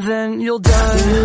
and then you'll die.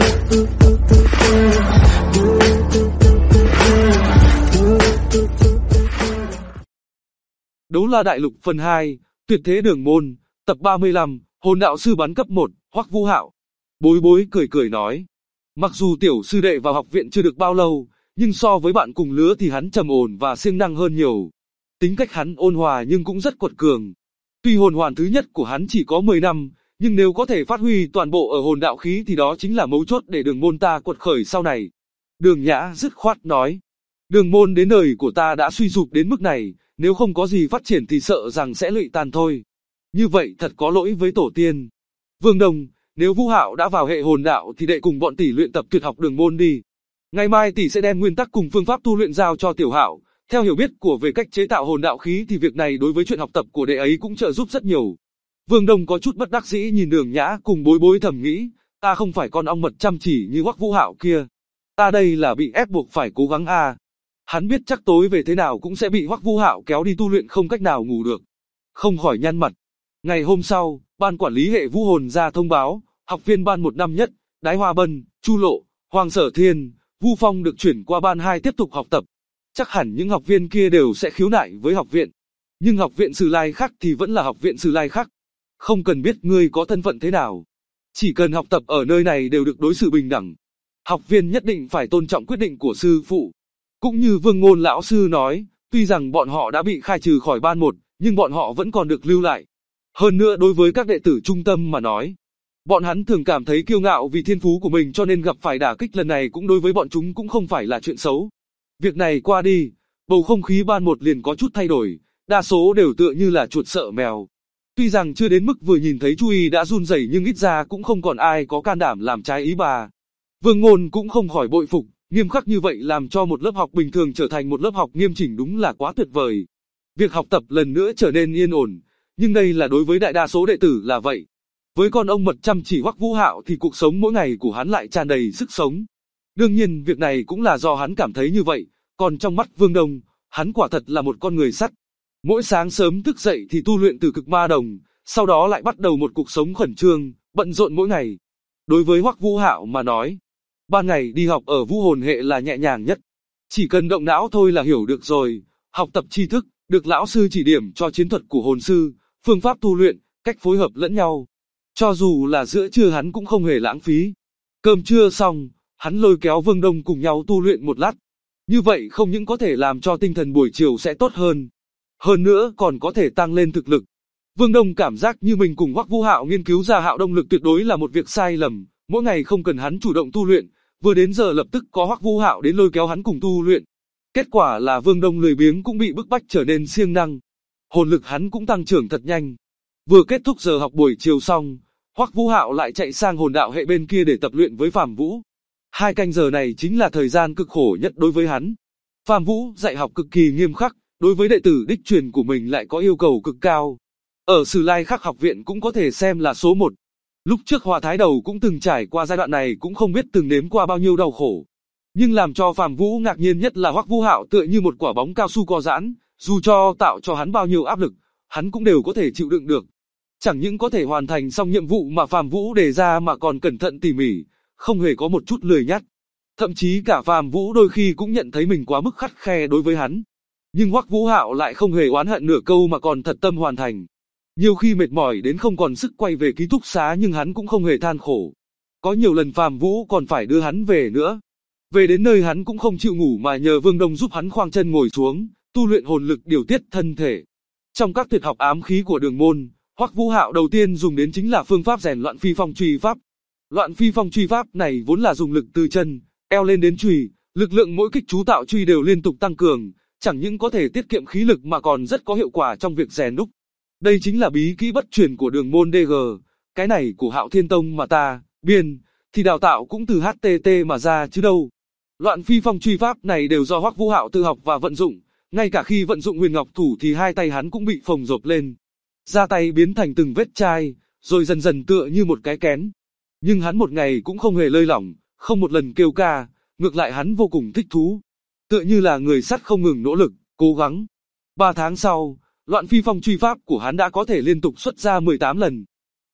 Đấu La Đại Lục phần 2, Tuyệt Thế Đường Môn, tập 35, Hồn Đạo Sư Bán cấp 1, Hoắc Vũ Hạo. Bối Bối cười cười nói, mặc dù tiểu sư đệ vào học viện chưa được bao lâu, nhưng so với bạn cùng lứa thì hắn trầm ổn và siêng năng hơn nhiều. Tính cách hắn ôn hòa nhưng cũng rất quật cường. Tuy hồn hoàn thứ nhất của hắn chỉ có 10 năm, nhưng nếu có thể phát huy toàn bộ ở hồn đạo khí thì đó chính là mấu chốt để đường môn ta quật khởi sau này. Đường Nhã dứt khoát nói, đường môn đến đời của ta đã suy sụp đến mức này, nếu không có gì phát triển thì sợ rằng sẽ lụy tàn thôi. Như vậy thật có lỗi với tổ tiên. Vương Đồng, nếu Vũ Hạo đã vào hệ hồn đạo thì đệ cùng bọn tỷ luyện tập tuyệt học đường môn đi. Ngày mai tỷ sẽ đem nguyên tắc cùng phương pháp tu luyện giao cho Tiểu Hạo. Theo hiểu biết của về cách chế tạo hồn đạo khí thì việc này đối với chuyện học tập của đệ ấy cũng trợ giúp rất nhiều. Vương Đông có chút bất đắc dĩ nhìn Đường Nhã cùng Bối Bối thầm nghĩ, ta không phải con ong mật chăm chỉ như Hoắc Vũ Hạo kia. Ta đây là bị ép buộc phải cố gắng a. Hắn biết chắc tối về thế nào cũng sẽ bị Hoắc Vũ Hạo kéo đi tu luyện không cách nào ngủ được. Không khỏi nhăn mặt. Ngày hôm sau, ban quản lý hệ vũ hồn ra thông báo, học viên ban 1 năm nhất, Đái Hoa Bân, Chu Lộ, Hoàng Sở Thiên, Vu Phong được chuyển qua ban 2 tiếp tục học tập. Chắc hẳn những học viên kia đều sẽ khiếu nại với học viện. Nhưng học viện Sử Lai Khắc thì vẫn là học viện Sử Lai Khắc. Không cần biết ngươi có thân phận thế nào. Chỉ cần học tập ở nơi này đều được đối xử bình đẳng. Học viên nhất định phải tôn trọng quyết định của sư phụ. Cũng như Vương Ngôn lão sư nói, tuy rằng bọn họ đã bị khai trừ khỏi ban 1, nhưng bọn họ vẫn còn được lưu lại. Hơn nữa đối với các đệ tử trung tâm mà nói, bọn hắn thường cảm thấy kiêu ngạo vì thiên phú của mình cho nên gặp phải đả kích lần này cũng đối với bọn chúng cũng không phải là chuyện xấu. Việc này qua đi, bầu không khí ban 1 liền có chút thay đổi, đa số đều tựa như là chuột sợ mèo. Tuy rằng chưa đến mức vừa nhìn thấy Chu Y đã run rẩy nhưng ít ra cũng không còn ai có can đảm làm trái ý bà. Vương Ngôn cũng không khỏi bội phục, nghiêm khắc như vậy làm cho một lớp học bình thường trở thành một lớp học nghiêm chỉnh đúng là quá tuyệt vời. Việc học tập lần nữa trở nên yên ổn, nhưng đây là đối với đại đa số đệ tử là vậy. Với con ông mật chăm chỉ Hoắc Vũ Hạo thì cuộc sống mỗi ngày của hắn lại tràn đầy sức sống. Đương nhiên việc này cũng là do hắn cảm thấy như vậy, còn trong mắt Vương Đông, hắn quả thật là một con người sắt. Mỗi sáng sớm thức dậy thì tu luyện từ cực ma đồng, sau đó lại bắt đầu một cuộc sống khẩn trương, bận rộn mỗi ngày. Đối với Hoắc Vũ Hạo mà nói, ban ngày đi học ở vũ hồn hệ là nhẹ nhàng nhất. Chỉ cần động não thôi là hiểu được rồi, học tập tri thức, được lão sư chỉ điểm cho chiến thuật của hồn sư, phương pháp tu luyện, cách phối hợp lẫn nhau. Cho dù là giữa trưa hắn cũng không hề lãng phí. Cơm trưa xong, hắn lôi kéo Vương Đông cùng nhau tu luyện một lát. Như vậy không những có thể làm cho tinh thần buổi chiều sẽ tốt hơn. Hơn nữa còn có thể tăng lên thực lực. Vương Đông cảm giác như mình cùng Hoắc Vũ Hạo nghiên cứu ra hạo động lực tuyệt đối là một việc sai lầm. Mỗi ngày không cần hắn chủ động tu luyện, vừa đến giờ lập tức có Hoắc Vũ Hạo đến lôi kéo hắn cùng tu luyện. Kết quả là Vương Đông lười biếng cũng bị bức bách trở nên siêng năng. Hồn lực hắn cũng tăng trưởng thật nhanh. Vừa kết thúc giờ học buổi chiều xong, Hoắc Vũ Hạo lại chạy sang hồn đạo hệ bên kia để tập luyện với Phạm Vũ. 2 canh giờ này chính là thời gian cực khổ nhất đối với hắn. Phạm Vũ dạy học cực kỳ nghiêm khắc, đối với đệ tử đích truyền của mình lại có yêu cầu cực cao. Ở Sử Lai Khắc học viện cũng có thể xem là số 1. Lúc trước Hòa Thái Đầu cũng từng trải qua giai đoạn này cũng không biết từng nếm qua bao nhiêu đau khổ. Nhưng làm cho Phạm Vũ ngạc nhiên nhất là Hoắc Vũ Hạo tựa như một quả bóng cao su co giãn, dù cho tạo cho hắn bao nhiêu áp lực, hắn cũng đều có thể chịu đựng được. Chẳng những có thể hoàn thành xong nhiệm vụ mà Phạm Vũ đề ra mà còn cẩn thận tỉ mỉ, không hề có một chút lười nhác. Thậm chí cả Phạm Vũ đôi khi cũng nhận thấy mình quá mức khắt khe đối với hắn. Nhưng Hoắc Vũ Hạo lại không hề oán hận nửa câu mà còn thật tâm hoàn thành. Nhiều khi mệt mỏi đến không còn sức quay về ký túc xá nhưng hắn cũng không hề than khổ. Có nhiều lần Phạm Vũ còn phải đưa hắn về nữa. Về đến nơi hắn cũng không chịu ngủ mà nhờ Vương Đông giúp hắn khoang chân ngồi xuống, tu luyện hồn lực điều tiết thân thể. Trong các tuyệt học ám khí của đường môn, Hoắc Vũ Hạo đầu tiên dùng đến chính là phương pháp rèn loạn phi phong truy pháp. Loạn phi phong truy pháp này vốn là dùng lực từ chân, eo lên đến chùy, lực lượng mỗi kích chú tạo truy đều liên tục tăng cường, chẳng những có thể tiết kiệm khí lực mà còn rất có hiệu quả trong việc rèn đúc. Đây chính là bí kỹ bất truyền của đường môn DG, cái này của Hạo Thiên Tông mà ta, biên, thì đào tạo cũng từ HTT mà ra chứ đâu. Loạn phi phong truy pháp này đều do Hoắc Vũ Hạo tự học và vận dụng, ngay cả khi vận dụng huyền ngọc thủ thì 2 tay hắn cũng bị phồng rộp lên. Da tay biến thành từng vết chai, rồi dần dần tựa như một cái kén. Nhưng hắn một ngày cũng không hề lơi lỏng, không một lần kêu ca, ngược lại hắn vô cùng thích thú. Tựa như là người sắt không ngừng nỗ lực, cố gắng. 3 tháng sau, loạn phi phong truy pháp của hắn đã có thể liên tục xuất ra 18 lần.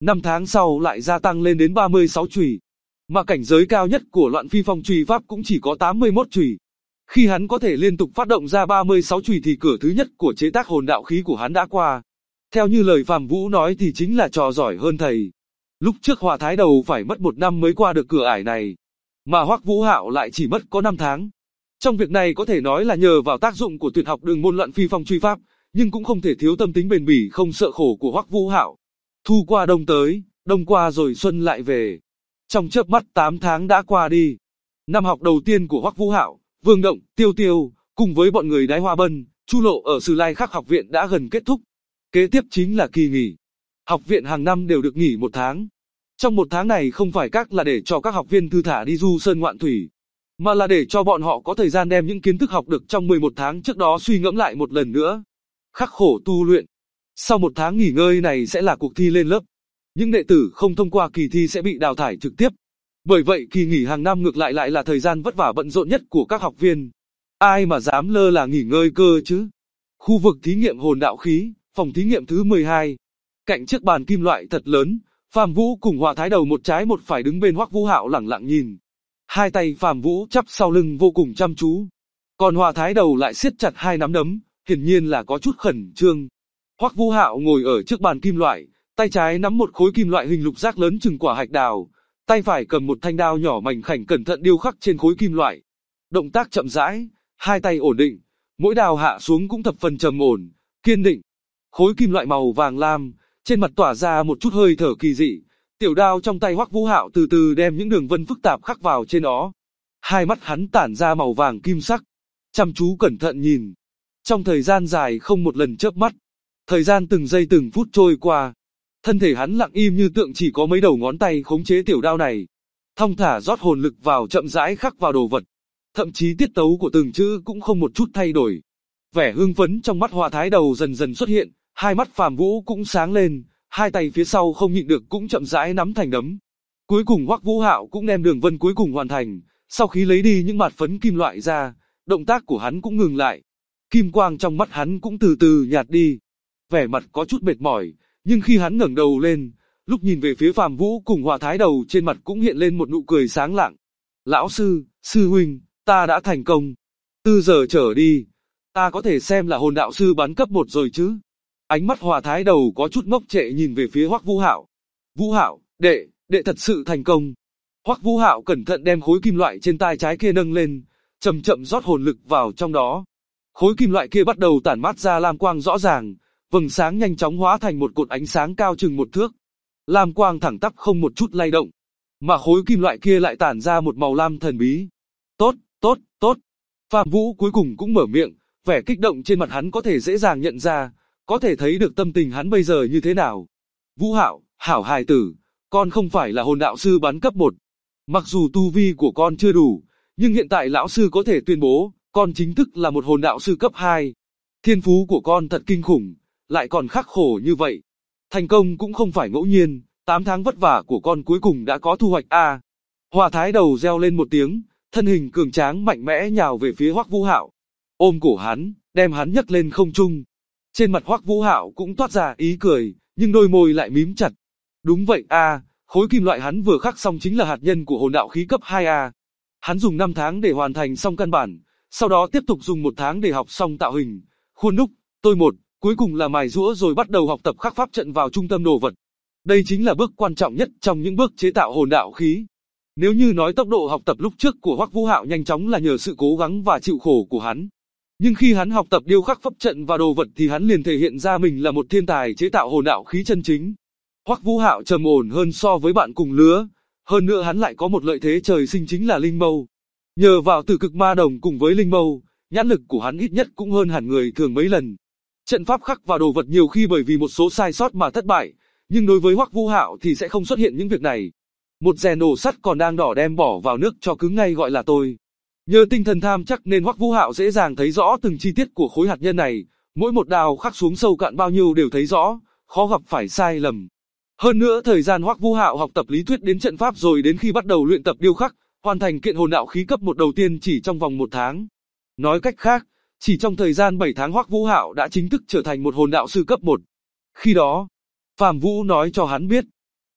5 tháng sau lại gia tăng lên đến 36 chùy. Mà cảnh giới cao nhất của Loạn Phi Phong chùy pháp cũng chỉ có 81 chùy. Khi hắn có thể liên tục phát động ra 36 chùy thì cửa thứ nhất của chế tác hồn đạo khí của hắn đã qua. Theo như lời Phạm Vũ nói thì chính là trò giỏi hơn thầy. Lúc trước Hỏa Thái Đầu phải mất 1 năm mới qua được cửa ải này, mà Hoắc Vũ Hạo lại chỉ mất có 5 tháng. Trong việc này có thể nói là nhờ vào tác dụng của tuyệt học đường môn Loạn Phi Phong truy pháp, nhưng cũng không thể thiếu tâm tính bền bỉ không sợ khổ của Hoắc Vũ Hạo. Thu qua đông tới, đông qua rồi xuân lại về. Trong chớp mắt 8 tháng đã qua đi. Năm học đầu tiên của Hoắc Vũ Hạo, Vương Động, Tiêu Tiêu, cùng với bọn người Đái Hoa Bân, Chu Lộ ở Sử Lai Khắc học viện đã gần kết thúc. Kế tiếp chính là kỳ nghỉ. Học viện hàng năm đều được nghỉ 1 tháng. Trong 1 tháng này không phải các là để cho các học viên thư thả đi du sơn ngoạn thủy, mà là để cho bọn họ có thời gian đem những kiến thức học được trong 11 tháng trước đó suy ngẫm lại một lần nữa. Khắc khổ tu luyện. Sau 1 tháng nghỉ ngơi này sẽ là cuộc thi lên lớp. Những đệ tử không thông qua kỳ thi sẽ bị đào thải trực tiếp. Bởi vậy kỳ nghỉ hàng năm ngược lại là thời gian vất vả bận rộn nhất của các học viên. Ai mà dám lơ là nghỉ ngơi cơ chứ? Khu vực thí nghiệm hồn đạo khí, phòng thí nghiệm thứ 12. Cạnh chiếc bàn kim loại thật lớn, Phạm Vũ cùng Hỏa Thái Đầu một trái một phải đứng bên Hoắc Vũ Hạo lẳng lặng nhìn. Hai tay Phạm Vũ chắp sau lưng vô cùng chăm chú. Còn Hỏa Thái Đầu lại siết chặt hai nắm đấm, hiển nhiên là có chút khẩn trương. Hoắc Vũ Hạo ngồi ở trước bàn kim loại, tay trái nắm một khối kim loại hình lục giác lớn chừng quả hạch đào, tay phải cầm một thanh đao nhỏ mảnh khảnh cẩn thận điêu khắc trên khối kim loại. Động tác chậm rãi, hai tay ổn định, mỗi đao hạ xuống cũng thập phần trầm ổn, kiên định. Khối kim loại màu vàng lam, trên mặt tỏa ra một chút hơi thở kỳ dị. Tiểu đao trong tay Hoắc Vũ Hạo từ từ đem những đường vân phức tạp khắc vào trên nó. Hai mắt hắn tản ra màu vàng kim sắc, chăm chú cẩn thận nhìn. Trong thời gian dài không một lần chớp mắt, thời gian từng giây từng phút trôi qua. Thân thể hắn lặng im như tượng chỉ có mấy đầu ngón tay khống chế tiểu đao này. Thong thả rót hồn lực vào chậm rãi khắc vào đồ vật. Thậm chí tiết tấu của từng chữ cũng không một chút thay đổi. Vẻ hưng phấn trong mắt Hỏa Thái Đầu dần dần xuất hiện, hai mắt Phạm Vũ cũng sáng lên, hai tay phía sau không nhịn được cũng chậm rãi nắm thành đấm. Cuối cùng Hoắc Vũ Hạo cũng đem đường vân cuối cùng hoàn thành, sau khi lấy đi những mạt phấn kim loại ra, động tác của hắn cũng ngừng lại. Kim quang trong mắt hắn cũng từ từ nhạt đi. Vẻ mặt có chút mệt mỏi, nhưng khi hắn ngẩng đầu lên, lúc nhìn về phía Phạm Vũ cùng Hỏa Thái Đầu trên mặt cũng hiện lên một nụ cười sáng lạng. Lão sư, sư huynh, ta đã thành công. Từ giờ trở đi, ta có thể xem là hồn đạo sư bán cấp 1 rồi chứ? Ánh mắt Hỏa Thái Đầu có chút ngốc trệ nhìn về phía Hoắc Vũ Hạo. Vũ Hạo, đệ thật sự thành công. Hoắc Vũ Hạo cẩn thận đem khối kim loại trên tay trái kia nâng lên, chậm chậm rót hồn lực vào trong đó. Khối kim loại kia bắt đầu tản mát ra lam quang rõ ràng, vầng sáng nhanh chóng hóa thành một cột ánh sáng cao chừng 1 thước. Lam quang thẳng tắp không một chút lay động, mà khối kim loại kia lại tản ra một màu lam thần bí. Tốt, tốt, tốt. Phạm Vũ cuối cùng cũng mở miệng, vẻ kích động trên mặt hắn có thể dễ dàng nhận ra, có thể thấy được tâm tình hắn bây giờ như thế nào. Vũ Hạo, hảo hài tử, con không phải là hồn đạo sư bán cấp 1. Mặc dù tu vi của con chưa đủ, nhưng hiện tại lão sư có thể tuyên bố, con chính thức là một hồn đạo sư cấp 2. Thiên phú của con thật kinh khủng, lại còn khắc khổ như vậy. Thành công cũng không phải ngẫu nhiên, 8 tháng vất vả của con cuối cùng đã có thu hoạch a. Hỏa Thái Đầu reo lên một tiếng, thân hình cường tráng mạnh mẽ nhào về phía Hoắc Vũ Hạo, ôm cổ hắn, đem hắn nhấc lên không trung. Trên mặt Hoắc Vũ Hạo cũng toát ra ý cười, nhưng đôi môi lại mím chặt. Đúng vậy a, khối kim loại hắn vừa khắc xong chính là hạt nhân của hồn đạo khí cấp 2A. Hắn dùng 5 tháng để hoàn thành xong căn bản, sau đó tiếp tục dùng 1 tháng để học xong tạo hình, khuôn đúc, tôi một, cuối cùng là mài giũa rồi bắt đầu học tập khắc pháp trận vào trung tâm đồ vật. Đây chính là bước quan trọng nhất trong những bước chế tạo hồn đạo khí. Nếu như nói tốc độ học tập lúc trước của Hoắc Vũ Hạo nhanh chóng là nhờ sự cố gắng và chịu khổ của hắn, nhưng khi hắn học tập điêu khắc pháp trận và đồ vật thì hắn liền thể hiện ra mình là một thiên tài chế tạo hồn đạo khí chân chính. Hoắc Vũ Hạo trầm ổn hơn so với bạn cùng lứa, hơn nữa hắn lại có một lợi thế trời sinh chính là linh mâu. Nhờ vào Tử Cực Ma Đồng cùng với linh mâu, nhãn lực của hắn ít nhất cũng hơn hẳn người thường mấy lần. Trận pháp khắc và đồ vật nhiều khi bởi vì một số sai sót mà thất bại, nhưng đối với Hoắc Vũ Hạo thì sẽ không xuất hiện những việc này. Một rèn nổ sắt còn đang đỏ đem bỏ vào nước cho cứng ngay gọi là tôi. Nhờ tinh thần tham chắc nên Hoắc Vũ Hạo dễ dàng thấy rõ từng chi tiết của khối hạt nhân này, mỗi một đào khắc xuống sâu cạn bao nhiêu đều thấy rõ, khó gặp phải sai lầm. Hơn nữa thời gian Hoắc Vũ Hạo học tập lý thuyết đến trận pháp rồi đến khi bắt đầu luyện tập điêu khắc, hoàn thành kiện hồn đạo khí cấp 1 đầu tiên chỉ trong vòng 1 tháng. Nói cách khác, chỉ trong thời gian 7 tháng Hoắc Vũ Hạo đã chính thức trở thành một hồn đạo sư cấp 1. Khi đó, Phạm Vũ nói cho hắn biết,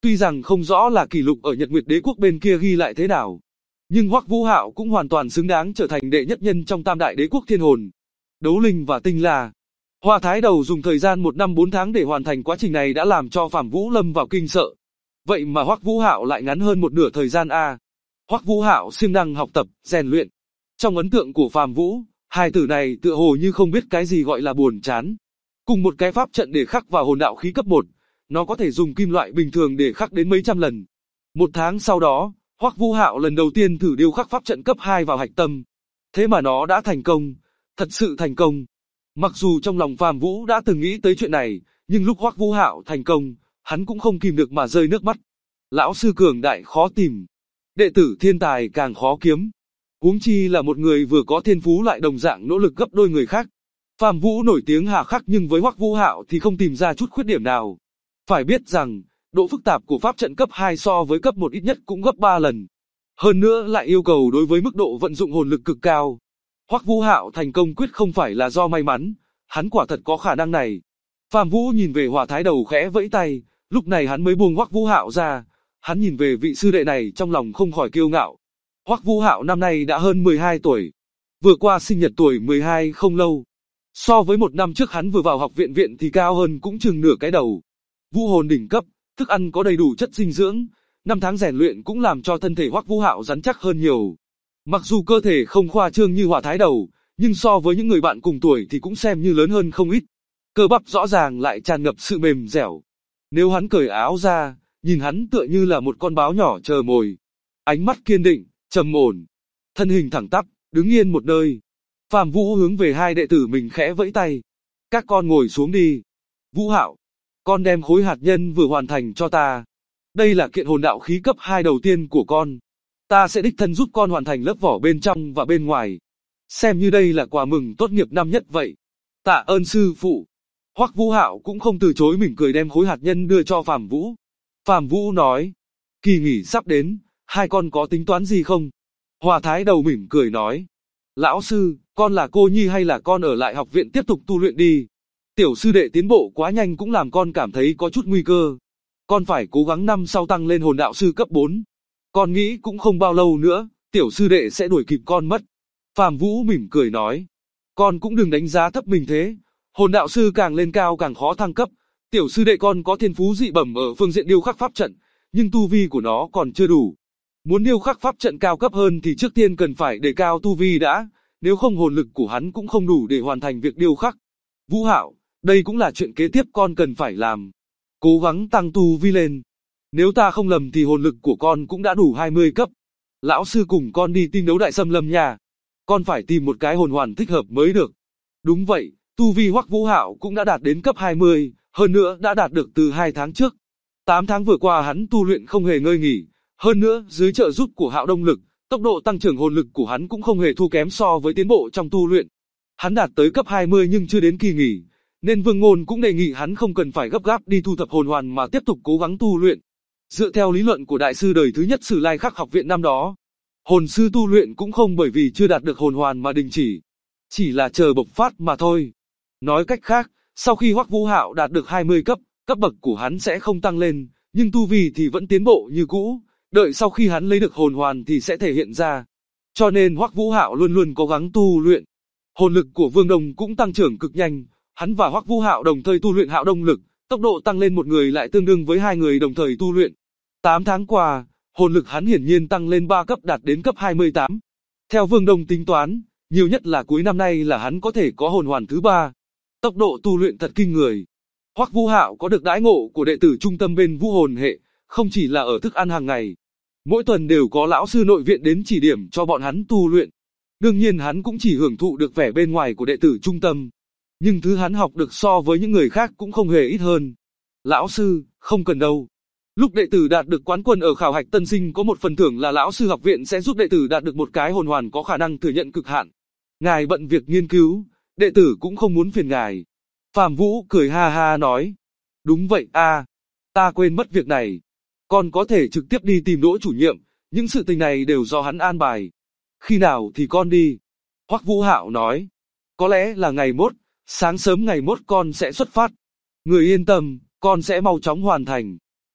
Tuy rằng không rõ là kỷ lục ở Nhật Nguyệt Đế quốc bên kia ghi lại thế nào, nhưng Hoắc Vũ Hạo cũng hoàn toàn xứng đáng trở thành đệ nhất nhân trong Tam Đại Đế quốc Thiên Hồn, Đấu Linh và Tinh La. Hoa Thái Đầu dùng thời gian 1 năm 4 tháng để hoàn thành quá trình này đã làm cho Phạm Vũ lâm vào kinh sợ. Vậy mà Hoắc Vũ Hạo lại ngắn hơn một nửa thời gian a. Hoắc Vũ Hạo siêng năng học tập, rèn luyện. Trong ấn tượng của Phạm Vũ, hai tử này tựa hồ như không biết cái gì gọi là buồn chán. Cùng một cái pháp trận để khắc vào hồn đạo khí cấp 1, nó có thể dùng kim loại bình thường để khắc đến mấy trăm lần. 1 tháng sau đó, Hoắc Vũ Hạo lần đầu tiên thử điêu khắc pháp trận cấp 2 vào hạch tâm. Thế mà nó đã thành công, thật sự thành công. Mặc dù trong lòng Phạm Vũ đã từng nghĩ tới chuyện này, nhưng lúc Hoắc Vũ Hạo thành công, hắn cũng không kìm được mà rơi nước mắt. Lão sư cường đại khó tìm, đệ tử thiên tài càng khó kiếm. Huống chi là một người vừa có thiên phú lại đồng dạng nỗ lực gấp đôi người khác. Phạm Vũ nổi tiếng hà khắc nhưng với Hoắc Vũ Hạo thì không tìm ra chút khuyết điểm nào. Phải biết rằng, độ phức tạp của pháp trận cấp 2 so với cấp 1 ít nhất cũng gấp 3 lần. Hơn nữa lại yêu cầu đối với mức độ vận dụng hồn lực cực cao. Hoắc Vũ Hạo thành công quyết không phải là do may mắn, hắn quả thật có khả năng này. Phạm Vũ nhìn về Hỏa Thái Đầu khẽ vẫy tay, lúc này hắn mới buông Hoắc Vũ Hạo ra. Hắn nhìn về vị sư đệ này trong lòng không khỏi kiêu ngạo. Hoắc Vũ Hạo năm nay đã hơn 12 tuổi. Vừa qua sinh nhật tuổi 12 không lâu. So với 1 năm trước hắn vừa vào học viện thì cao hơn cũng chừng nửa cái đầu. Vũ hồn đỉnh cấp, thức ăn có đầy đủ chất dinh dưỡng, 5 tháng rèn luyện cũng làm cho thân thể Hoắc Vũ Hạo rắn chắc hơn nhiều. Mặc dù cơ thể không khoa trương như Hỏa Thái Đầu, nhưng so với những người bạn cùng tuổi thì cũng xem như lớn hơn không ít. Cơ bắp rõ ràng lại tràn ngập sự mềm dẻo. Nếu hắn cởi áo ra, nhìn hắn tựa như là một con báo nhỏ chờ mồi. Ánh mắt kiên định, trầm ổn, thân hình thẳng tắp, đứng yên một nơi. Phạm Vũ hướng về hai đệ tử mình khẽ vẫy tay. Các con ngồi xuống đi. Vũ Hạo, con đem khối hạt nhân vừa hoàn thành cho ta. Đây là kiện hồn đạo khí cấp 2 đầu tiên của con. Ta sẽ đích thân giúp con hoàn thành lớp vỏ bên trong và bên ngoài. Xem như đây là quà mừng tốt nghiệp năm nhất vậy. Tạ ơn sư phụ. Hoắc Vũ Hạo cũng không từ chối, mỉm cười đem khối hạt nhân đưa cho Phạm Vũ. Phạm Vũ nói, kỳ nghỉ sắp đến, hai con có tính toán gì không? Hỏa Thái Đầu mỉm cười nói, lão sư, con là cô nhi hay là con ở lại học viện tiếp tục tu luyện đi? Tiểu sư đệ tiến bộ quá nhanh cũng làm con cảm thấy có chút nguy cơ. Con phải cố gắng năm sau tăng lên hồn đạo sư cấp 4. Con nghĩ cũng không bao lâu nữa, tiểu sư đệ sẽ đuổi kịp con mất. Phạm Vũ mỉm cười nói, con cũng đừng đánh giá thấp mình thế. Hồn đạo sư càng lên cao càng khó thăng cấp. Tiểu sư đệ con có thiên phú dị bẩm ở phương diện điêu khắc pháp trận, nhưng tu vi của nó còn chưa đủ. Muốn điêu khắc pháp trận cao cấp hơn thì trước tiên cần phải đề cao tu vi đã, nếu không hồn lực của hắn cũng không đủ để hoàn thành việc điêu khắc. Vũ Hạo, đây cũng là chuyện kế tiếp con cần phải làm. Cố gắng tăng tu vi lên. Nếu ta không lầm thì hồn lực của con cũng đã đủ 20 cấp. Lão sư cùng con đi tinh đấu đại xâm lâm nha. Con phải tìm một cái hồn hoàn thích hợp mới được. Đúng vậy, tu vi Hoắc Vũ Hạo cũng đã đạt đến cấp 20, hơn nữa đã đạt được từ 2 tháng trước. 8 tháng vừa qua hắn tu luyện không hề ngơi nghỉ, hơn nữa dưới trợ giúp của Hạo Đông lực, tốc độ tăng trưởng hồn lực của hắn cũng không hề thua kém so với tiến bộ trong tu luyện. Hắn đạt tới cấp 20 nhưng chưa đến kỳ nghỉ, nên Vương Ngôn cũng đề nghị hắn không cần phải gấp gáp đi thu thập hồn hoàn mà tiếp tục cố gắng tu luyện. Dựa theo lý luận của đại sư đời thứ nhất Sử Lai Khắc học viện năm đó, hồn sư tu luyện cũng không bởi vì chưa đạt được hồn hoàn mà đình chỉ là chờ bộc phát mà thôi. Nói cách khác, sau khi Hoắc Vũ Hạo đạt được 20 cấp, cấp bậc của hắn sẽ không tăng lên, nhưng tu vi thì vẫn tiến bộ như cũ, đợi sau khi hắn lấy được hồn hoàn thì sẽ thể hiện ra. Cho nên Hoắc Vũ Hạo luôn luôn cố gắng tu luyện. Hồn lực của Vương Đông cũng tăng trưởng cực nhanh, hắn và Hoắc Vũ Hạo đồng thời tu luyện Hạo Đông lực, tốc độ tăng lên một người lại tương đương với hai người đồng thời tu luyện. 8 tháng qua, hồn lực hắn hiển nhiên tăng lên 3 cấp đạt đến cấp 28. Theo Vương Đông tính toán, nhiều nhất là cuối năm nay là hắn có thể có hồn hoàn thứ 3. Tốc độ tu luyện thật kinh người. Hoắc Vũ Hạo có được đãi ngộ của đệ tử trung tâm bên vũ hồn hệ, không chỉ là ở thức ăn hàng ngày. Mỗi tuần đều có lão sư nội viện đến chỉ điểm cho bọn hắn tu luyện. Đương nhiên hắn cũng chỉ hưởng thụ được vẻ bên ngoài của đệ tử trung tâm. Nhưng thứ hắn học được so với những người khác cũng không hề ít hơn. Lão sư, không cần đâu. Lúc đệ tử đạt được quán quân ở khảo hạch tân sinh có một phần thưởng là lão sư học viện sẽ giúp đệ tử đạt được một cái hồn hoàn có khả năng thừa nhận cực hạn. Ngài bận việc nghiên cứu, đệ tử cũng không muốn phiền ngài. Phạm Vũ cười ha ha nói. Đúng vậy a, ta quên mất việc này. Con có thể trực tiếp đi tìm Đỗ chủ nhiệm, những sự tình này đều do hắn an bài. Khi nào thì con đi? Hoắc Vũ Hạo nói. Có lẽ là ngày mốt, sáng sớm ngày mốt con sẽ xuất phát. Người yên tâm, con sẽ mau chóng hoàn thành.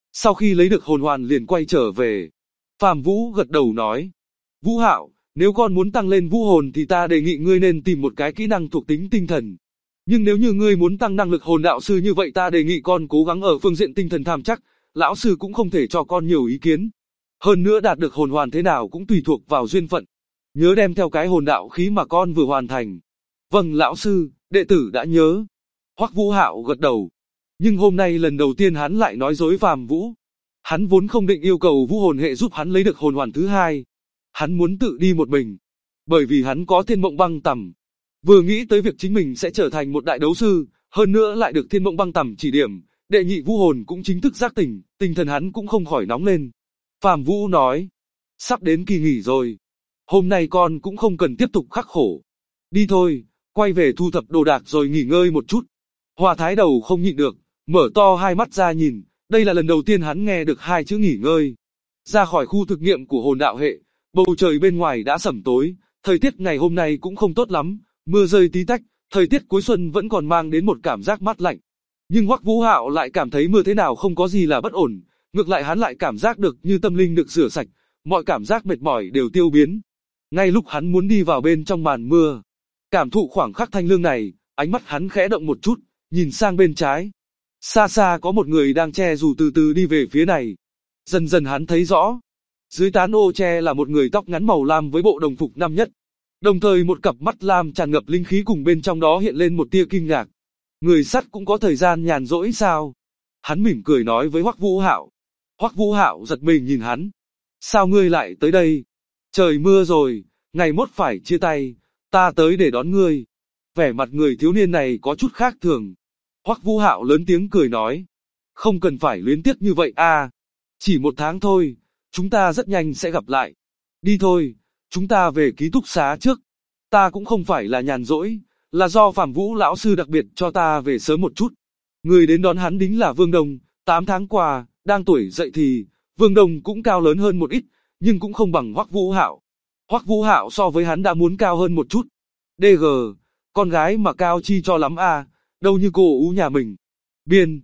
Sau khi lấy được hồn hoàn liền quay trở về. Phàm Vũ gật đầu nói, Vũ Hạo, nếu con muốn tăng lên vũ hồn thì ta đề nghị ngươi nên tìm một cái kỹ năng thuộc tính tinh thần. Nhưng nếu như ngươi muốn tăng năng lực hồn đạo sư như vậy ta đề nghị con cố gắng ở phương diện tinh thần tham chắc, lão sư cũng không thể cho con nhiều ý kiến. Hơn nữa đạt được hồn hoàn thế nào cũng tùy thuộc vào duyên phận. Nhớ đem theo cái hồn đạo khí mà con vừa hoàn thành. Vâng lão sư, đệ tử đã nhớ. Hoắc Vũ Hạo gật đầu. Nhưng hôm nay lần đầu tiên hắn lại nói dối Phàm Vũ. Hắn vốn không định yêu cầu vũ hồn hệ giúp hắn lấy được hồn hoàn thứ hai. Hắn muốn tự đi một mình. Bởi vì hắn có thiên mộng băng tằm. Vừa nghĩ tới việc chính mình sẽ trở thành một đại đấu sư, hơn nữa lại được thiên mộng băng tằm chỉ điểm, đệ nhị vũ hồn cũng chính thức giác tỉnh, tinh thần hắn cũng không khỏi nóng lên. Phàm Vũ nói, sắp đến kỳ nghỉ rồi. Hôm nay con cũng không cần tiếp tục khắc khổ. Đi thôi, quay về thu thập đồ đạc rồi nghỉ ngơi một chút. Hoa Thái Đầu không nhịn được, mở to hai mắt ra nhìn, đây là lần đầu tiên hắn nghe được hai chữ nghỉ ngơi. Ra khỏi khu thực nghiệm của hồn đạo hệ, bầu trời bên ngoài đã sẩm tối, thời tiết ngày hôm nay cũng không tốt lắm, mưa rơi tí tách, thời tiết cuối xuân vẫn còn mang đến một cảm giác mát lạnh. Nhưng Hoắc Vũ Hạo lại cảm thấy mưa thế nào không có gì là bất ổn, ngược lại hắn lại cảm giác được như tâm linh được rửa sạch, mọi cảm giác mệt mỏi đều tiêu biến. Ngay lúc hắn muốn đi vào bên trong màn mưa, cảm thụ khoảng khắc thanh lương này, ánh mắt hắn khẽ động một chút, nhìn sang bên trái. Xa xa có một người đang che dù từ từ đi về phía này. Dần dần hắn thấy rõ. Dưới tán ô che là một người tóc ngắn màu lam với bộ đồng phục năm nhất. Đồng thời một cặp mắt lam tràn ngập linh khí cùng bên trong đó hiện lên một tia kinh ngạc. Người sắt cũng có thời gian nhàn rỗi sao? Hắn mỉm cười nói với Hoắc Vũ Hạo. Hoắc Vũ Hạo giật mình nhìn hắn. Sao ngươi lại tới đây? Trời mưa rồi, ngày mốt phải chia tay, ta tới để đón ngươi. Vẻ mặt người thiếu niên này có chút khác thường. Hoắc Vũ Hạo lớn tiếng cười nói. Không cần phải luyến tiếc như vậy à. Chỉ một tháng thôi, chúng ta rất nhanh sẽ gặp lại. Đi thôi, chúng ta về ký túc xá trước. Ta cũng không phải là nhàn rỗi, là do Phàm Vũ lão sư đặc biệt cho ta về sớm một chút. Người đến đón hắn đính là Vương Đông, 8 tháng qua, đang tuổi dậy thì, Vương Đông cũng cao lớn hơn một ít, nhưng cũng không bằng Hoắc Vũ Hạo. Hoắc Vũ Hạo so với hắn đã muốn cao hơn một chút. DG, con gái mà cao chi cho lắm à, đâu như cô ú nhà mình. Biên,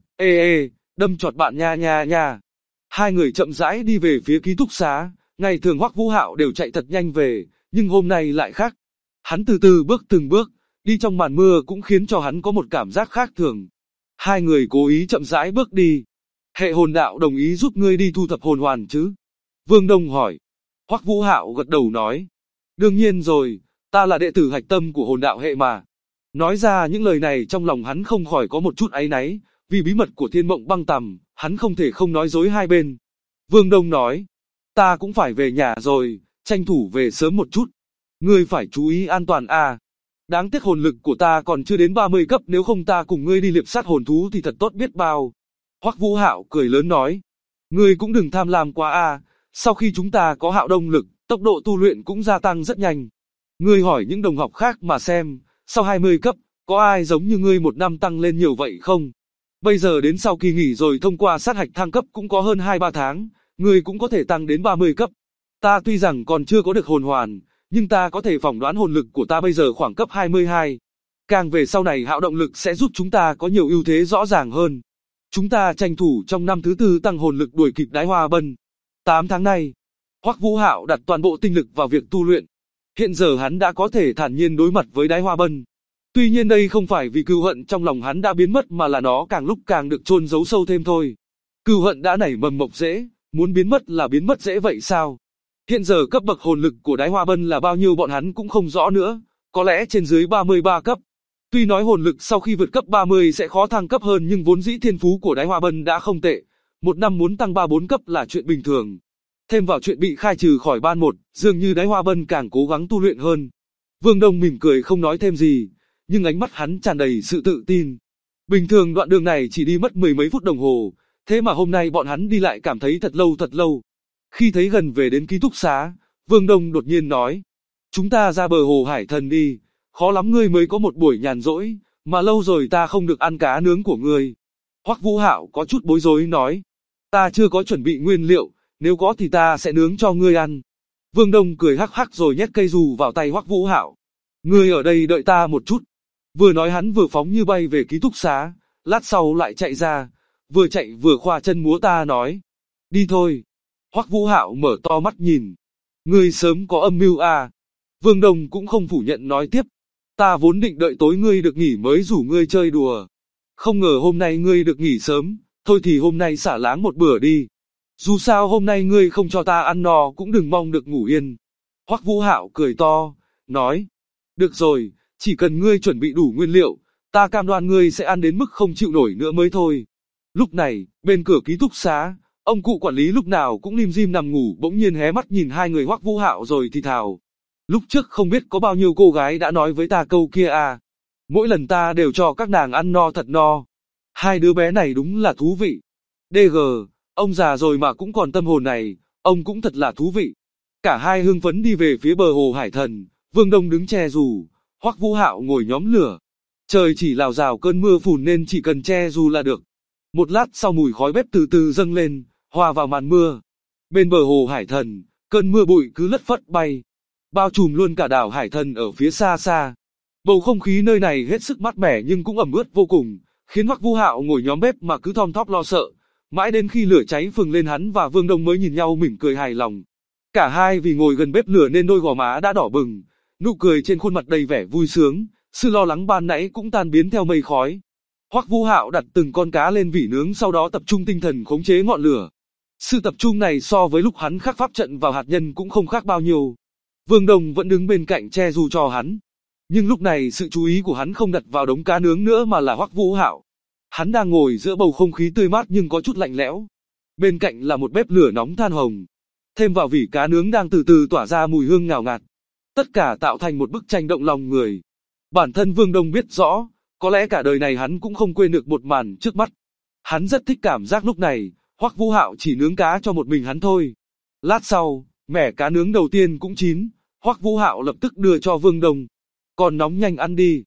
đâm chọt bạn nha nha nha. Hai người chậm rãi đi về phía ký túc xá, ngày thường Hoắc Vũ Hạo đều chạy thật nhanh về, nhưng hôm nay lại khác. Hắn từ từ bước từng bước, đi trong màn mưa cũng khiến cho hắn có một cảm giác khác thường. Hai người cố ý chậm rãi bước đi. Hệ hồn đạo đồng ý giúp ngươi đi thu thập hồn hoàn chứ? Vương Đông hỏi. Hoắc Vũ Hạo gật đầu nói. Đương nhiên rồi, ta là đệ tử hạch tâm của hồn đạo hệ mà. Nói ra những lời này trong lòng hắn không khỏi có một chút áy náy, vì bí mật của thiên mộng băng tằm, hắn không thể không nói dối hai bên. Vương Đông nói. Ta cũng phải về nhà rồi, tranh thủ về sớm một chút. Ngươi phải chú ý an toàn à. Đáng tiếc hồn lực của ta còn chưa đến 30 cấp, nếu không ta cùng ngươi đi liệp sát hồn thú thì thật tốt biết bao. Hoắc Vũ Hạo cười lớn nói. Ngươi cũng đừng tham lam quá à, sau khi chúng ta có hạo đông lực, tốc độ tu luyện cũng gia tăng rất nhanh. Ngươi hỏi những đồng học khác mà xem, sau 20 cấp, có ai giống như ngươi một năm tăng lên nhiều vậy không? Bây giờ đến sau kỳ nghỉ rồi thông qua sát hạch thăng cấp cũng có hơn 2-3 tháng, ngươi cũng có thể tăng đến 30 cấp. Ta tuy rằng còn chưa có được hồn hoàn, nhưng ta có thể phỏng đoán hồn lực của ta bây giờ khoảng cấp 22. Càng về sau này hạo động lực sẽ giúp chúng ta có nhiều ưu thế rõ ràng hơn. Chúng ta tranh thủ trong năm thứ tư tăng hồn lực đuổi kịp Đái Hoa Bân. 8 tháng nay, Hoắc Vũ Hạo đặt toàn bộ tinh lực vào việc tu luyện. Hiện giờ hắn đã có thể thản nhiên đối mặt với Đái Hoa Bân. Tuy nhiên đây không phải vì cừu hận trong lòng hắn đã biến mất mà là nó càng lúc càng được chôn giấu sâu thêm thôi. Cừu hận đã nảy mầm mọc rễ, muốn biến mất là biến mất dễ vậy sao? Hiện giờ cấp bậc hồn lực của Đái Hoa Bân là bao nhiêu bọn hắn cũng không rõ nữa, có lẽ trên dưới 33 cấp. Tuy nói hồn lực sau khi vượt cấp 30 sẽ khó thăng cấp hơn nhưng vốn dĩ thiên phú của Đái Hoa Bân đã không tệ, một năm muốn tăng 3-4 cấp là chuyện bình thường. Thêm vào chuyện bị khai trừ khỏi ban 1, dường như Đái Hoa Bân càng cố gắng tu luyện hơn. Vương Đông mỉm cười không nói thêm gì, nhưng ánh mắt hắn tràn đầy sự tự tin. Bình thường đoạn đường này chỉ đi mất 10 mấy phút đồng hồ, thế mà hôm nay bọn hắn đi lại cảm thấy thật lâu thật lâu. Khi thấy gần về đến ký túc xá, Vương Đông đột nhiên nói, chúng ta ra bờ hồ Hải Thần đi, khó lắm ngươi mới có một buổi nhàn rỗi, mà lâu rồi ta không được ăn cá nướng của ngươi. Hoắc Vũ Hạo có chút bối rối nói, ta chưa có chuẩn bị nguyên liệu, nếu có thì ta sẽ nướng cho ngươi ăn. Vương Đông cười hắc hắc rồi nhét cây dù vào tay Hoắc Vũ Hạo. Ngươi ở đây đợi ta một chút. Vừa nói hắn vừa phóng như bay về ký túc xá, lát sau lại chạy ra. vừa chạy vừa khoa chân múa ta nói. Đi thôi. Hoắc Vũ Hạo mở to mắt nhìn. Ngươi sớm có âm mưu à? Vương Đông cũng không phủ nhận nói tiếp. Ta vốn định đợi tối ngươi được nghỉ mới rủ ngươi chơi đùa. Không ngờ hôm nay ngươi được nghỉ sớm, thôi thì hôm nay xả láng một bữa đi. Dù sao hôm nay ngươi không cho ta ăn no cũng đừng mong được ngủ yên. Hoắc Vũ Hạo cười to, nói. Được rồi, chỉ cần ngươi chuẩn bị đủ nguyên liệu, ta cam đoan ngươi sẽ ăn đến mức không chịu nổi nữa mới thôi. Lúc này, bên cửa ký túc xá, ông cụ quản lý lúc nào cũng lim dim nằm ngủ bỗng nhiên hé mắt nhìn hai người Hoắc Vũ Hạo rồi thì thào. Lúc trước không biết có bao nhiêu cô gái đã nói với ta câu kia à. Mỗi lần ta đều cho các nàng ăn no thật no. Hai đứa bé này đúng là thú vị. DG, ông già rồi mà cũng còn tâm hồn này, ông cũng thật là thú vị. Cả hai hưng phấn đi về phía bờ hồ Hải Thần, Vương Đông đứng che dù, Hoắc Vũ Hạo ngồi nhóm lửa. Trời chỉ lào rào cơn mưa phùn nên chỉ cần che dù là được. Một lát sau mùi khói bếp từ từ dâng lên, hòa vào màn mưa. Bên bờ hồ Hải Thần, cơn mưa bụi cứ lất phất bay, bao trùm luôn cả đảo Hải Thần ở phía xa xa. Bầu không khí nơi này hết sức mát mẻ nhưng cũng ẩm ướt vô cùng, khiến Hoắc Vũ Hạo ngồi nhóm bếp mà cứ thom thóp lo sợ. Mãi đến khi lửa cháy phừng lên hắn và Vương Đông mới nhìn nhau mỉm cười hài lòng. Cả hai vì ngồi gần bếp lửa nên đôi gò má đã đỏ bừng, nụ cười trên khuôn mặt đầy vẻ vui sướng, sự lo lắng ban nãy cũng tan biến theo mây khói. Hoắc Vũ Hạo đặt từng con cá lên vỉ nướng sau đó tập trung tinh thần khống chế ngọn lửa. Sự tập trung này so với lúc hắn khắc pháp trận vào hạt nhân cũng không khác bao nhiêu. Vương Đông vẫn đứng bên cạnh che dù cho hắn. Nhưng lúc này sự chú ý của hắn không đặt vào đống cá nướng nữa mà là Hoắc Vũ Hạo. Hắn đang ngồi giữa bầu không khí tươi mát nhưng có chút lạnh lẽo. Bên cạnh là một bếp lửa nóng than hồng. Thêm vào vỉ cá nướng đang từ từ tỏa ra mùi hương ngào ngạt. Tất cả tạo thành một bức tranh động lòng người. Bản thân Vương Đông biết rõ, có lẽ cả đời này hắn cũng không quên được một màn trước mắt. Hắn rất thích cảm giác lúc này, Hoắc Vũ Hạo chỉ nướng cá cho một mình hắn thôi. Lát sau, mẻ cá nướng đầu tiên cũng chín, Hoắc Vũ Hạo lập tức đưa cho Vương Đông. Còn nóng nhanh ăn đi.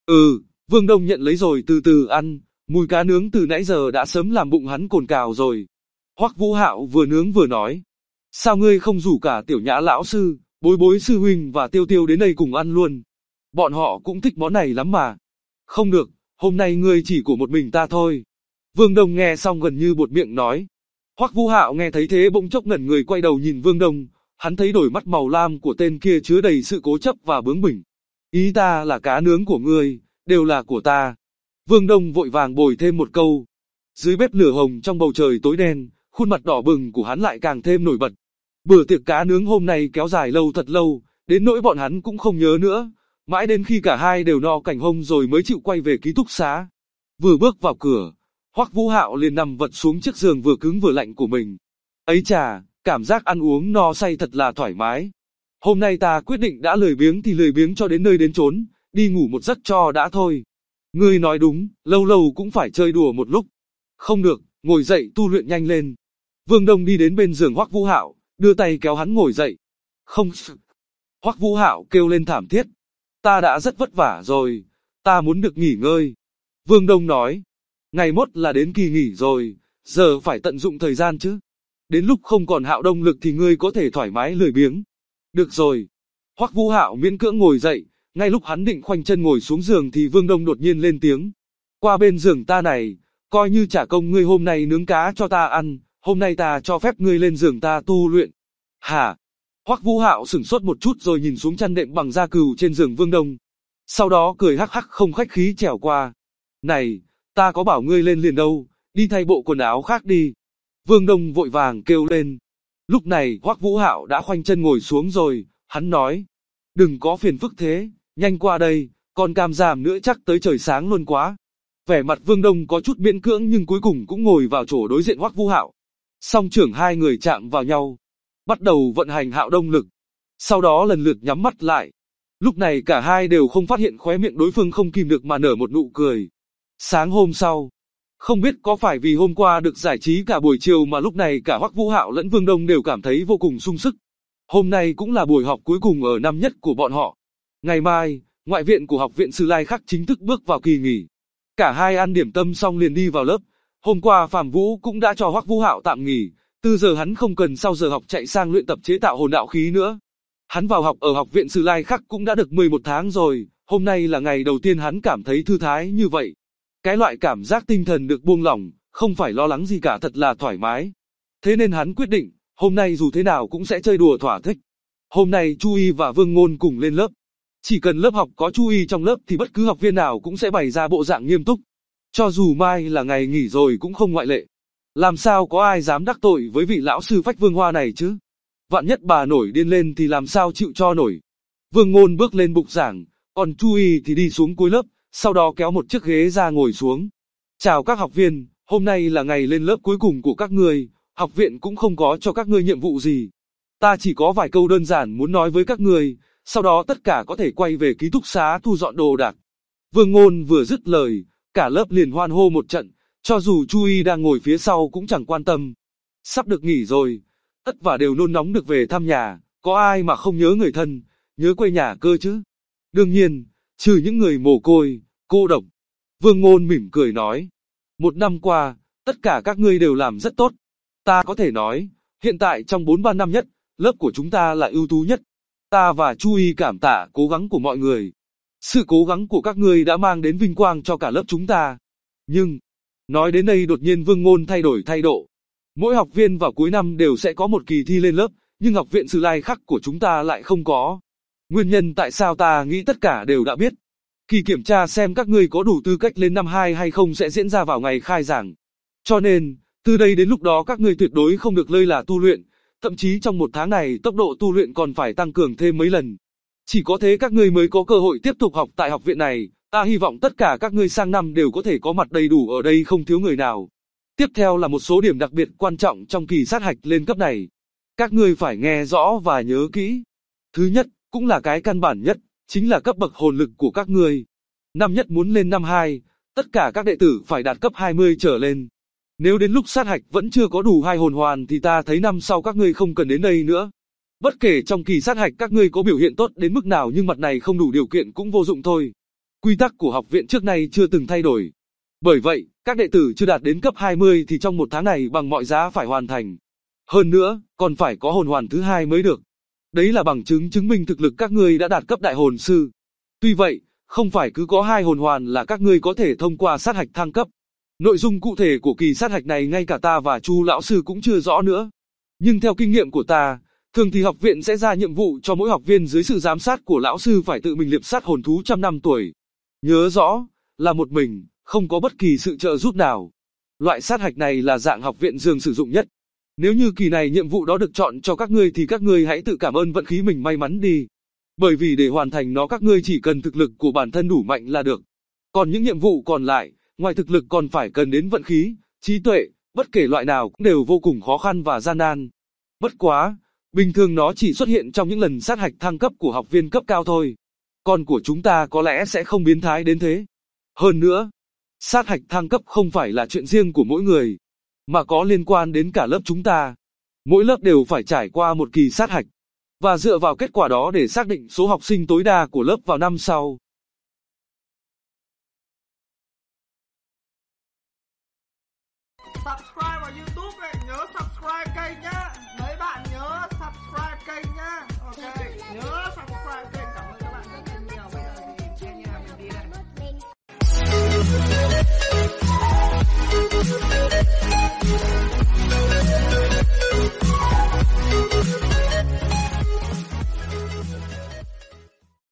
Vương Đông nhận lấy rồi từ từ ăn, mùi cá nướng từ nãy giờ đã sớm làm bụng hắn cồn cào rồi. Hoắc Vũ Hạo vừa nướng vừa nói. Sao ngươi không rủ cả Tiểu Nhã lão sư, Bối Bối sư huynh và Tiêu Tiêu đến đây cùng ăn luôn? Bọn họ cũng thích món này lắm mà. Không được, hôm nay ngươi chỉ của một mình ta thôi. Vương Đông nghe xong gần như buột miệng nói. Hoắc Vũ Hạo nghe thấy thế bỗng chốc ngẩn người quay đầu nhìn Vương Đông, hắn thấy đôi mắt màu lam của tên kia chứa đầy sự cố chấp và bướng bỉnh. Ý ta là cá nướng của ngươi, đều là của ta. Vương Đông vội vàng bồi thêm một câu. Dưới bếp lửa hồng trong bầu trời tối đen, khuôn mặt đỏ bừng của hắn lại càng thêm nổi bật. Bữa tiệc cá nướng hôm nay kéo dài lâu thật lâu, đến nỗi bọn hắn cũng không nhớ nữa. Mãi đến khi cả hai đều no cảnh hông rồi mới chịu quay về ký túc xá. Vừa bước vào cửa, Hoắc Vũ Hạo liền nằm vật xuống chiếc giường vừa cứng vừa lạnh của mình. Ấy chà, cảm giác ăn uống no say thật là thoải mái. Hôm nay ta quyết định đã lười biếng thì lười biếng cho đến nơi đến chốn, đi ngủ một giấc cho đã thôi. Ngươi nói đúng, lâu lâu cũng phải chơi đùa một lúc. Không được, ngồi dậy tu luyện nhanh lên. Vương Đông đi đến bên giường Hoắc Vũ Hạo, đưa tay kéo hắn ngồi dậy. Không. Hoắc Vũ Hạo kêu lên thảm thiết. Ta đã rất vất vả rồi, ta muốn được nghỉ ngơi. Vương Đông nói. Ngày mốt là đến kỳ nghỉ rồi, giờ phải tận dụng thời gian chứ. Đến lúc không còn Hạo động lực thì ngươi có thể thoải mái lười biếng. Được rồi. Hoắc Vũ Hạo miễn cưỡng ngồi dậy, ngay lúc hắn định khoanh chân ngồi xuống giường thì Vương Đông đột nhiên lên tiếng. Qua bên giường ta này, coi như trả công ngươi hôm nay nướng cá cho ta ăn, hôm nay ta cho phép ngươi lên giường ta tu luyện. Hả? Hoắc Vũ Hạo sửng sốt một chút rồi nhìn xuống chăn đệm bằng da cừu trên giường Vương Đông. Sau đó cười hắc hắc không khách khí trèo qua. Này, ta có bảo ngươi lên liền đâu, đi thay bộ quần áo khác đi. Vương Đông vội vàng kêu lên. Lúc này Hoắc Vũ Hạo đã khoanh chân ngồi xuống rồi, hắn nói. Đừng có phiền phức thế, nhanh qua đây, còn cam giảm nữa chắc tới trời sáng luôn quá. Vẻ mặt Vương Đông có chút miễn cưỡng nhưng cuối cùng cũng ngồi vào chỗ đối diện Hoắc Vũ Hạo. Song trưởng hai người chạm vào nhau, bắt đầu vận hành hạo động lực. Sau đó lần lượt nhắm mắt lại. Lúc này cả hai đều không phát hiện khóe miệng đối phương không kìm được mà nở một nụ cười. Sáng hôm sau, không biết có phải vì hôm qua được giải trí cả buổi chiều mà lúc này cả Hoắc Vũ Hạo lẫn Vương Đông đều cảm thấy vô cùng sung sức. Hôm nay cũng là buổi họp cuối cùng ở năm nhất của bọn họ. Ngày mai, ngoại viện của học viện Sư Lai Khắc chính thức bước vào kỳ nghỉ. Cả hai ăn điểm tâm xong liền đi vào lớp. Hôm qua Phạm Vũ cũng đã cho Hoắc Vũ Hạo tạm nghỉ, từ giờ hắn không cần sau giờ học chạy sang luyện tập chế tạo hồn đạo khí nữa. Hắn vào học ở học viện Sư Lai Khắc cũng đã được 11 tháng rồi, hôm nay là ngày đầu tiên hắn cảm thấy thư thái như vậy. Cái loại cảm giác tinh thần được buông lỏng, không phải lo lắng gì cả, thật là thoải mái. Thế nên hắn quyết định, hôm nay dù thế nào cũng sẽ chơi đùa thỏa thích. Hôm nay Chu Y và Vương Ngôn cùng lên lớp. Chỉ cần lớp học có Chu Y trong lớp thì bất cứ học viên nào cũng sẽ bày ra bộ dạng nghiêm túc. Cho dù mai là ngày nghỉ rồi cũng không ngoại lệ. Làm sao có ai dám đắc tội với vị lão sư Phách Vương Hoa này chứ? Vạn nhất bà nổi điên lên thì làm sao chịu cho nổi. Vương Ngôn bước lên bục giảng, còn Chu Y thì đi xuống cuối lớp, sau đó kéo một chiếc ghế ra ngồi xuống. Chào các học viên, hôm nay là ngày lên lớp cuối cùng của các ngươi, học viện cũng không có cho các ngươi nhiệm vụ gì. Ta chỉ có vài câu đơn giản muốn nói với các ngươi, sau đó tất cả có thể quay về ký túc xá thu dọn đồ đạc. Vương Ngôn vừa dứt lời, cả lớp liền hoan hô một trận, cho dù Chu Y đang ngồi phía sau cũng chẳng quan tâm. Sắp được nghỉ rồi, tất cả đều nôn nóng được về thăm nhà, có ai mà không nhớ người thân, nhớ quê nhà cơ chứ? Đương nhiên, trừ những người mồ côi, cô độc. Vương Ngôn mỉm cười nói, một năm qua, tất cả các ngươi đều làm rất tốt. Ta có thể nói, hiện tại trong 4-3 năm nhất, lớp của chúng ta là ưu tú nhất. Ta và Chu Y cảm tạ cố gắng của mọi người. Sự cố gắng của các ngươi đã mang đến vinh quang cho cả lớp chúng ta. Nhưng, nói đến đây đột nhiên Vương Ngôn thay đổi thái độ. Mỗi học viên vào cuối năm đều sẽ có một kỳ thi lên lớp, nhưng học viện Sử Lai Khắc của chúng ta lại không có. Nguyên nhân tại sao ta nghĩ tất cả đều đã biết. Kỳ kiểm tra xem các ngươi có đủ tư cách lên năm 2 hay không sẽ diễn ra vào ngày khai giảng. Cho nên, từ đây đến lúc đó các ngươi tuyệt đối không được lơi là tu luyện, thậm chí trong một tháng này tốc độ tu luyện còn phải tăng cường thêm mấy lần. Chỉ có thế các ngươi mới có cơ hội tiếp tục học tại học viện này, ta hy vọng tất cả các ngươi sang năm đều có thể có mặt đầy đủ ở đây không thiếu người nào. Tiếp theo là một số điểm đặc biệt quan trọng trong kỳ sát hạch lên cấp này. Các ngươi phải nghe rõ và nhớ kỹ. Thứ nhất, cũng là cái căn bản nhất, chính là cấp bậc hồn lực của các ngươi. Năm nhất muốn lên năm 2, tất cả các đệ tử phải đạt cấp 20 trở lên. Nếu đến lúc sát hạch vẫn chưa có đủ 2 hồn hoàn thì ta thấy năm sau các ngươi không cần đến đây nữa. Bất kể trong kỳ sát hạch các ngươi có biểu hiện tốt đến mức nào nhưng mặt này không đủ điều kiện cũng vô dụng thôi. Quy tắc của học viện trước nay chưa từng thay đổi. Bởi vậy, các đệ tử chưa đạt đến cấp 20 thì trong một tháng này bằng mọi giá phải hoàn thành. Hơn nữa, còn phải có hồn hoàn thứ 2 mới được. Đấy là bằng chứng chứng minh thực lực các ngươi đã đạt cấp đại hồn sư. Tuy vậy, không phải cứ có 2 hồn hoàn là các ngươi có thể thông qua sát hạch thăng cấp. Nội dung cụ thể của kỳ sát hạch này ngay cả ta và Chu lão sư cũng chưa rõ nữa. Nhưng theo kinh nghiệm của ta, thường thì học viện sẽ ra nhiệm vụ cho mỗi học viên dưới sự giám sát của lão sư phải tự mình liệp sát hồn thú trăm năm tuổi. Nhớ rõ, là một mình, không có bất kỳ sự trợ giúp nào. Loại sát hạch này là dạng học viện dường sử dụng nhất. Nếu như kỳ này nhiệm vụ đó được chọn cho các ngươi thì các ngươi hãy tự cảm ơn vận khí mình may mắn đi. Bởi vì để hoàn thành nó các ngươi chỉ cần thực lực của bản thân đủ mạnh là được. Còn những nhiệm vụ còn lại, ngoài thực lực còn phải cần đến vận khí, trí tuệ, bất kể loại nào cũng đều vô cùng khó khăn và gian nan. Bất quá, bình thường nó chỉ xuất hiện trong những lần sát hạch thăng cấp của học viên cấp cao thôi. Còn của chúng ta có lẽ sẽ không biến thái đến thế. Hơn nữa, sát hạch thăng cấp không phải là chuyện riêng của mỗi người, mà có liên quan đến cả lớp chúng ta. Mỗi lớp đều phải trải qua một kỳ sát hạch, và dựa vào kết quả đó để xác định số học sinh tối đa của lớp vào năm sau.